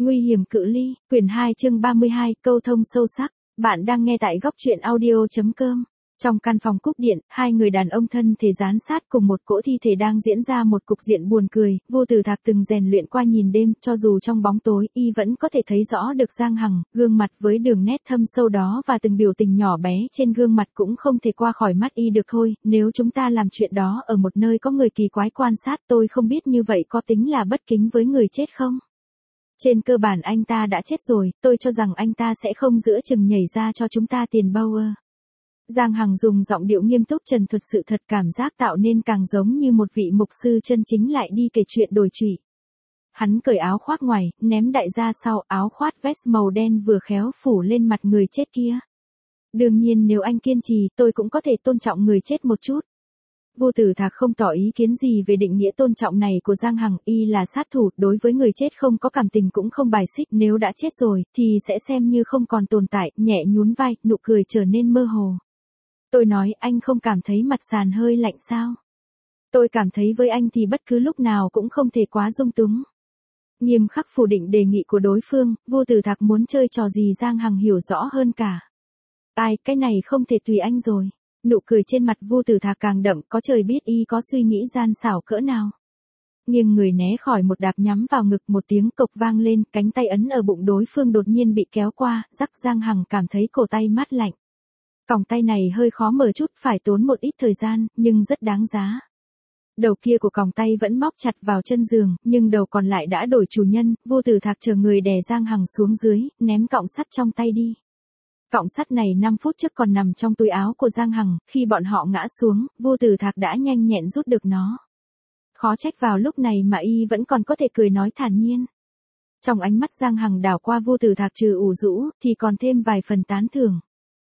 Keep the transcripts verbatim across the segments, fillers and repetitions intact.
Nguy hiểm cự ly, quyển hai chương ba mươi hai, câu thông sâu sắc. Bạn đang nghe tại góc truyện audio.com. Trong căn phòng cúp điện, hai người đàn ông thân thể dán sát cùng một cỗ thi thể đang diễn ra một cục diện buồn cười. Vô Tử Thạc từng rèn luyện qua nhìn đêm, cho dù trong bóng tối, y vẫn có thể thấy rõ được Giang Hằng, gương mặt với đường nét thâm sâu đó và từng biểu tình nhỏ bé trên gương mặt cũng không thể qua khỏi mắt y được thôi. Nếu chúng ta làm chuyện đó ở một nơi có người kỳ quái quan sát, tôi không biết như vậy có tính là bất kính với người chết không? Trên cơ bản anh ta đã chết rồi, tôi cho rằng anh ta sẽ không giữa chừng nhảy ra cho chúng ta tiền Bauer. Giang Hằng dùng giọng điệu nghiêm túc trần thuật sự thật, cảm giác tạo nên càng giống như một vị mục sư chân chính lại đi kể chuyện đổi trụy. Hắn cởi áo khoác ngoài, ném đại ra sau, áo khoác vest màu đen vừa khéo phủ lên mặt người chết kia. Đương nhiên nếu anh kiên trì, tôi cũng có thể tôn trọng người chết một chút. Vô Tử Thạc không tỏ ý kiến gì về định nghĩa tôn trọng này của Giang Hằng, y là sát thủ, đối với người chết không có cảm tình cũng không bài xích, nếu đã chết rồi, thì sẽ xem như không còn tồn tại, nhẹ nhún vai, nụ cười trở nên mơ hồ. Tôi nói, anh không cảm thấy mặt sàn hơi lạnh sao? Tôi cảm thấy với anh thì bất cứ lúc nào cũng không thể quá dung túng. Nghiêm khắc phủ định đề nghị của đối phương, Vô Tử Thạc muốn chơi trò gì Giang Hằng hiểu rõ hơn cả. Ai, cái này không thể tùy anh rồi. Nụ cười trên mặt Vô Tử Thạc càng đậm, có trời biết y có suy nghĩ gian xảo cỡ nào. Nhưng người né khỏi một đạp nhắm vào ngực, một tiếng cộc vang lên, cánh tay ấn ở bụng đối phương đột nhiên bị kéo qua, rắc. Giang Hằng cảm thấy cổ tay mát lạnh. Còng tay này hơi khó mở chút, phải tốn một ít thời gian, nhưng rất đáng giá. Đầu kia của còng tay vẫn móc chặt vào chân giường, nhưng đầu còn lại đã đổi chủ nhân. Vô Tử Thạc chờ người đè Giang Hằng xuống dưới, ném cọng sắt trong tay đi. Cọng sắt này năm phút trước còn nằm trong túi áo của Giang Hằng, khi bọn họ ngã xuống, Vô Tử Thạc đã nhanh nhẹn rút được nó. Khó trách vào lúc này mà y vẫn còn có thể cười nói thản nhiên. Trong ánh mắt Giang Hằng đảo qua Vô Tử Thạc trừ ủ rũ, thì còn thêm vài phần tán thưởng.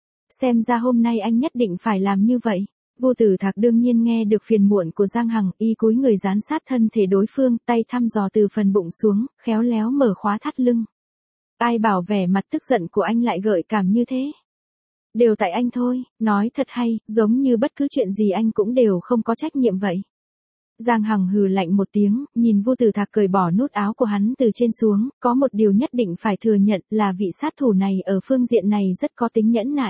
Xem ra hôm nay anh nhất định phải làm như vậy. Vô Tử Thạc đương nhiên nghe được phiền muộn của Giang Hằng, y cúi người dán sát thân thể đối phương, tay thăm dò từ phần bụng xuống, khéo léo mở khóa thắt lưng. Ai bảo vẻ mặt tức giận của anh lại gợi cảm như thế? Đều tại anh thôi, nói thật hay, giống như bất cứ chuyện gì anh cũng đều không có trách nhiệm vậy. Giang Hằng hừ lạnh một tiếng, nhìn Vô Tử Thạc cởi bỏ nút áo của hắn từ trên xuống, có một điều nhất định phải thừa nhận là vị sát thủ này ở phương diện này rất có tính nhẫn nại.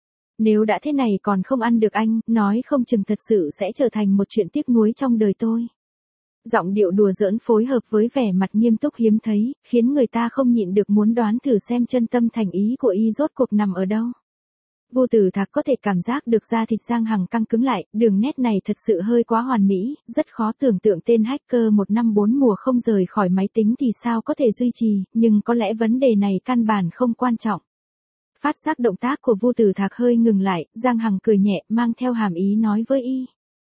Nếu đã thế này còn không ăn được anh, nói không chừng thật sự sẽ trở thành một chuyện tiếc nuối trong đời tôi. Giọng điệu đùa giỡn phối hợp với vẻ mặt nghiêm túc hiếm thấy, khiến người ta không nhịn được muốn đoán thử xem chân tâm thành ý của y rốt cuộc nằm ở đâu. Vô Tử Thạc có thể cảm giác được da thịt Giang Hằng căng cứng lại, đường nét này thật sự hơi quá hoàn mỹ, rất khó tưởng tượng tên hacker một năm bốn mùa không rời khỏi máy tính thì sao có thể duy trì, nhưng có lẽ vấn đề này căn bản không quan trọng. Phát giác động tác của Vô Tử Thạc hơi ngừng lại, Giang Hằng cười nhẹ, mang theo hàm ý nói với y.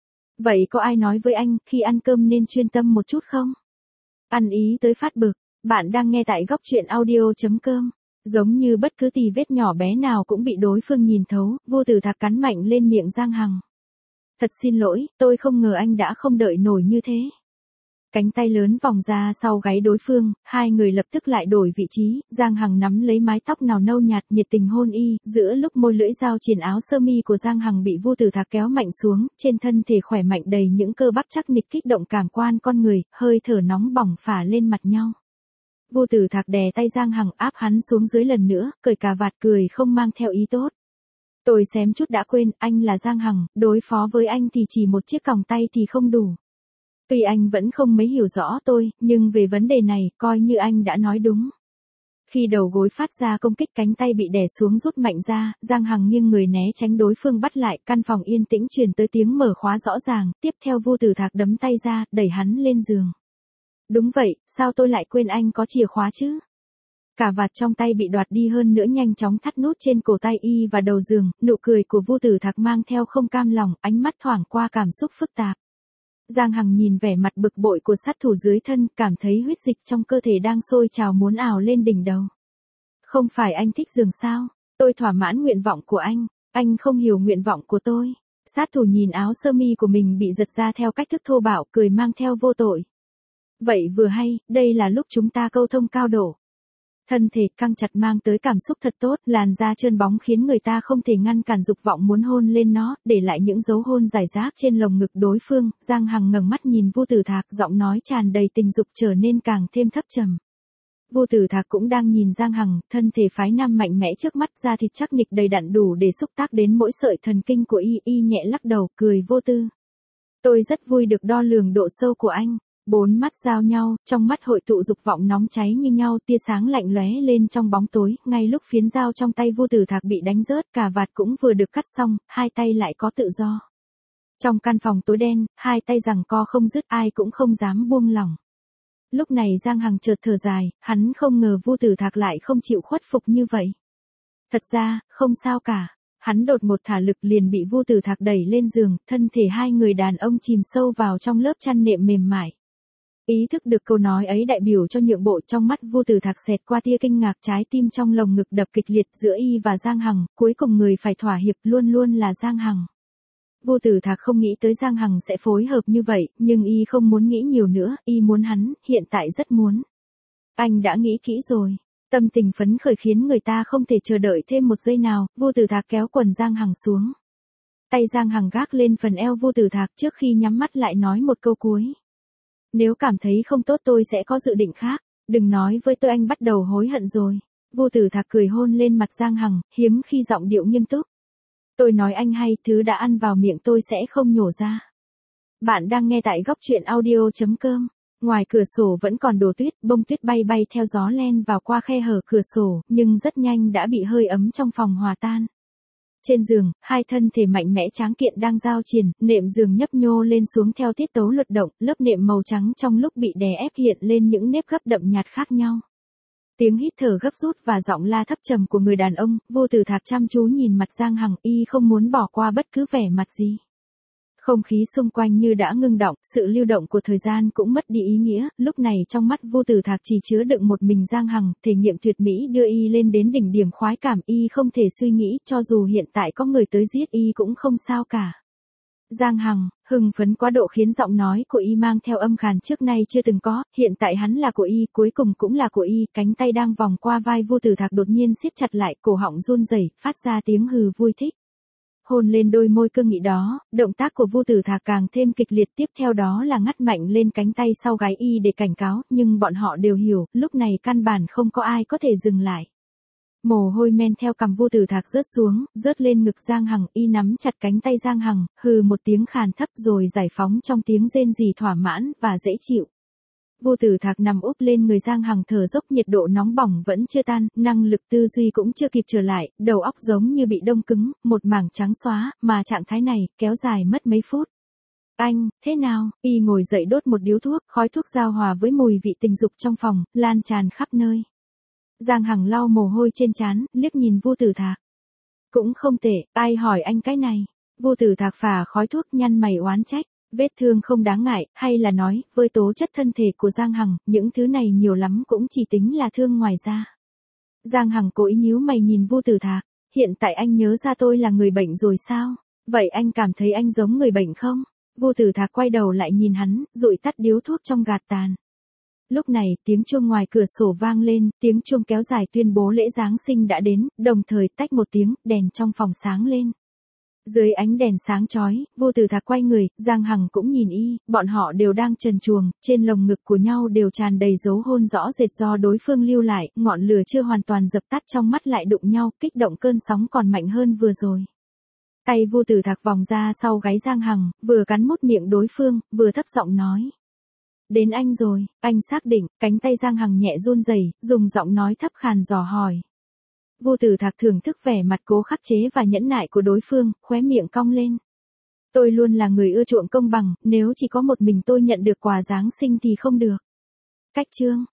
Vậy có ai nói với anh, khi ăn cơm nên chuyên tâm một chút không? Ăn ý tới phát bực, bạn đang nghe tại góc truyện audio.com. Giống như bất cứ tì vết nhỏ bé nào cũng bị đối phương nhìn thấu, Vô Tử Thạc cắn mạnh lên miệng Giang Hằng. Thật xin lỗi, tôi không ngờ anh đã không đợi nổi như thế. Cánh tay lớn vòng ra sau gáy đối phương, hai người lập tức lại đổi vị trí, Giang Hằng nắm lấy mái tóc nào nâu nhạt, nhiệt tình hôn y, giữa lúc môi lưỡi dao triền áo sơ mi của Giang Hằng bị Vô Tử Thạc kéo mạnh xuống, trên thân thể khỏe mạnh đầy những cơ bắp chắc nịch kích động cảm quan con người, hơi thở nóng bỏng phả lên mặt nhau. Vô Tử Thạc đè tay Giang Hằng áp hắn xuống dưới lần nữa, cởi cà vạt cười không mang theo ý tốt. Tôi xém chút đã quên, anh là Giang Hằng, đối phó với anh thì chỉ một chiếc còng tay thì không đủ. Tuy anh vẫn không mấy hiểu rõ tôi, nhưng về vấn đề này, coi như anh đã nói đúng. Khi đầu gối phát ra công kích, cánh tay bị đè xuống rút mạnh ra, Giang Hằng nghiêng người né tránh đối phương bắt lại, căn phòng yên tĩnh truyền tới tiếng mở khóa rõ ràng, tiếp theo Vô Tử Thạc đấm tay ra, đẩy hắn lên giường. Đúng vậy, sao tôi lại quên anh có chìa khóa chứ? Cà vạt trong tay bị đoạt đi hơn nữa nhanh chóng thắt nút trên cổ tay y và đầu giường, nụ cười của Vô Tử Thạc mang theo không cam lòng, ánh mắt thoảng qua cảm xúc phức tạp. Giang Hằng nhìn vẻ mặt bực bội của sát thủ dưới thân, cảm thấy huyết dịch trong cơ thể đang sôi trào muốn ào lên đỉnh đầu. Không phải anh thích giường sao? Tôi thỏa mãn nguyện vọng của anh, anh không hiểu nguyện vọng của tôi. Sát thủ nhìn áo sơ mi của mình bị giật ra theo cách thức thô bạo, cười mang theo vô tội. Vậy vừa hay, đây là lúc chúng ta câu thông cao độ. Thân thể căng chặt mang tới cảm xúc thật tốt, làn da trơn bóng khiến người ta không thể ngăn cản dục vọng muốn hôn lên nó, để lại những dấu hôn rải rác trên lồng ngực đối phương. Giang Hằng ngẩng mắt nhìn Vô Tử Thạc, giọng nói tràn đầy tình dục trở nên càng thêm thấp trầm. Vô Tử Thạc cũng đang nhìn Giang Hằng, thân thể phái nam mạnh mẽ trước mắt, da thịt chắc nịch đầy đặn đủ để xúc tác đến mỗi sợi thần kinh của y, y nhẹ lắc đầu, cười vô tư. Tôi rất vui được đo lường độ sâu của anh. Bốn mắt giao nhau, trong mắt hội tụ dục vọng nóng cháy như nhau, tia sáng lạnh lóe lên trong bóng tối, ngay lúc phiến dao trong tay Vô Tử Thạc bị đánh rớt, cà vạt cũng vừa được cắt xong, hai tay lại có tự do. Trong căn phòng tối đen, hai tay giằng co không dứt, ai cũng không dám buông lỏng. Lúc này Giang Hằng chợt thở dài, hắn không ngờ Vô Tử Thạc lại không chịu khuất phục như vậy. Thật ra, không sao cả. Hắn đột một thả lực liền bị Vô Tử Thạc đẩy lên giường, thân thể hai người đàn ông chìm sâu vào trong lớp chăn nệm mềm mại. Ý thức được câu nói ấy đại biểu cho nhượng bộ, trong mắt Vô Tử Thạc xẹt qua tia kinh ngạc, trái tim trong lồng ngực đập kịch liệt giữa y và Giang Hằng, cuối cùng người phải thỏa hiệp luôn luôn là Giang Hằng. Vô Tử Thạc không nghĩ tới Giang Hằng sẽ phối hợp như vậy, nhưng y không muốn nghĩ nhiều nữa, y muốn hắn, hiện tại rất muốn. Anh đã nghĩ kỹ rồi. Tâm tình phấn khởi khiến người ta không thể chờ đợi thêm một giây nào, Vô Tử Thạc kéo quần Giang Hằng xuống. Tay Giang Hằng gác lên phần eo Vô Tử Thạc trước khi nhắm mắt lại nói một câu cuối. Nếu cảm thấy không tốt tôi sẽ có dự định khác, đừng nói với tôi anh bắt đầu hối hận rồi. Vô Tử Thạc cười hôn lên mặt Giang Hằng, hiếm khi giọng điệu nghiêm túc. Tôi nói anh hay, thứ đã ăn vào miệng tôi sẽ không nhổ ra. Bạn đang nghe tại góc truyện audio chấm com. Ngoài cửa sổ vẫn còn đổ tuyết, bông tuyết bay bay theo gió len vào qua khe hở cửa sổ, nhưng rất nhanh đã bị hơi ấm trong phòng hòa tan. Trên giường, hai thân thể mạnh mẽ tráng kiện đang giao triển, nệm giường nhấp nhô lên xuống theo tiết tấu luật động, lớp nệm màu trắng trong lúc bị đè ép hiện lên những nếp gấp đậm nhạt khác nhau. Tiếng hít thở gấp rút và giọng la thấp trầm của người đàn ông, Vô Tử Thạc chăm chú nhìn mặt Giang Hằng, y không muốn bỏ qua bất cứ vẻ mặt gì. Không khí xung quanh như đã ngưng động, sự lưu động của thời gian cũng mất đi ý nghĩa, lúc này trong mắt Vô Tử Thạc chỉ chứa đựng một mình Giang Hằng, thể nghiệm tuyệt mỹ đưa y lên đến đỉnh điểm khoái cảm, y không thể suy nghĩ, cho dù hiện tại có người tới giết y cũng không sao cả. Giang Hằng, hưng phấn quá độ khiến giọng nói của y mang theo âm khàn trước nay chưa từng có, hiện tại hắn là của y, cuối cùng cũng là của y, cánh tay đang vòng qua vai Vô Tử Thạc đột nhiên siết chặt lại, cổ họng run rẩy, phát ra tiếng hừ vui thích. Hôn lên đôi môi cương nghị đó, động tác của Vô Tử Thạc càng thêm kịch liệt, tiếp theo đó là ngắt mạnh lên cánh tay sau gáy y để cảnh cáo, nhưng bọn họ đều hiểu, lúc này căn bản không có ai có thể dừng lại. Mồ hôi men theo cằm Vô Tử Thạc rớt xuống, rớt lên ngực Giang Hằng, y nắm chặt cánh tay Giang Hằng, hừ một tiếng khàn thấp rồi giải phóng trong tiếng rên rỉ thỏa mãn và dễ chịu. Vô Tử Thạc nằm úp lên người Giang Hằng thở dốc, nhiệt độ nóng bỏng vẫn chưa tan, năng lực tư duy cũng chưa kịp trở lại, đầu óc giống như bị đông cứng, một mảng trắng xóa, mà trạng thái này kéo dài mất mấy phút. Anh, thế nào? Y ngồi dậy đốt một điếu thuốc, khói thuốc giao hòa với mùi vị tình dục trong phòng, lan tràn khắp nơi. Giang Hằng lau mồ hôi trên trán, liếc nhìn Vô Tử Thạc. Cũng không tệ, ai hỏi anh cái này? Vô Tử Thạc phà khói thuốc, nhăn mày oán trách. Vết thương không đáng ngại, hay là nói, với tố chất thân thể của Giang Hằng, những thứ này nhiều lắm cũng chỉ tính là thương ngoài da. Giang Hằng cố ý nhíu mày nhìn Vô Tử Thạc, hiện tại anh nhớ ra tôi là người bệnh rồi sao? Vậy anh cảm thấy anh giống người bệnh không? Vô Tử Thạc quay đầu lại nhìn hắn, dụi tắt điếu thuốc trong gạt tàn. Lúc này, tiếng chuông ngoài cửa sổ vang lên, tiếng chuông kéo dài tuyên bố lễ Giáng sinh đã đến, đồng thời tách một tiếng, đèn trong phòng sáng lên. Dưới ánh đèn sáng chói, Vô Tử Thạc quay người, Giang Hằng cũng nhìn y, bọn họ đều đang trần truồng, trên lồng ngực của nhau đều tràn đầy dấu hôn rõ rệt do đối phương lưu lại, ngọn lửa chưa hoàn toàn dập tắt, trong mắt lại đụng nhau, kích động cơn sóng còn mạnh hơn vừa rồi. Tay Vô Tử Thạc vòng ra sau gáy Giang Hằng, vừa cắn mút miệng đối phương, vừa thấp giọng nói. Đến anh rồi, anh xác định, cánh tay Giang Hằng nhẹ run rẩy, dùng giọng nói thấp khàn dò hỏi. Vô Tử Thạc thưởng thức vẻ mặt cố khắc chế và nhẫn nại của đối phương, khóe miệng cong lên. Tôi luôn là người ưa chuộng công bằng, nếu chỉ có một mình tôi nhận được quà Giáng sinh thì không được. Cách chương,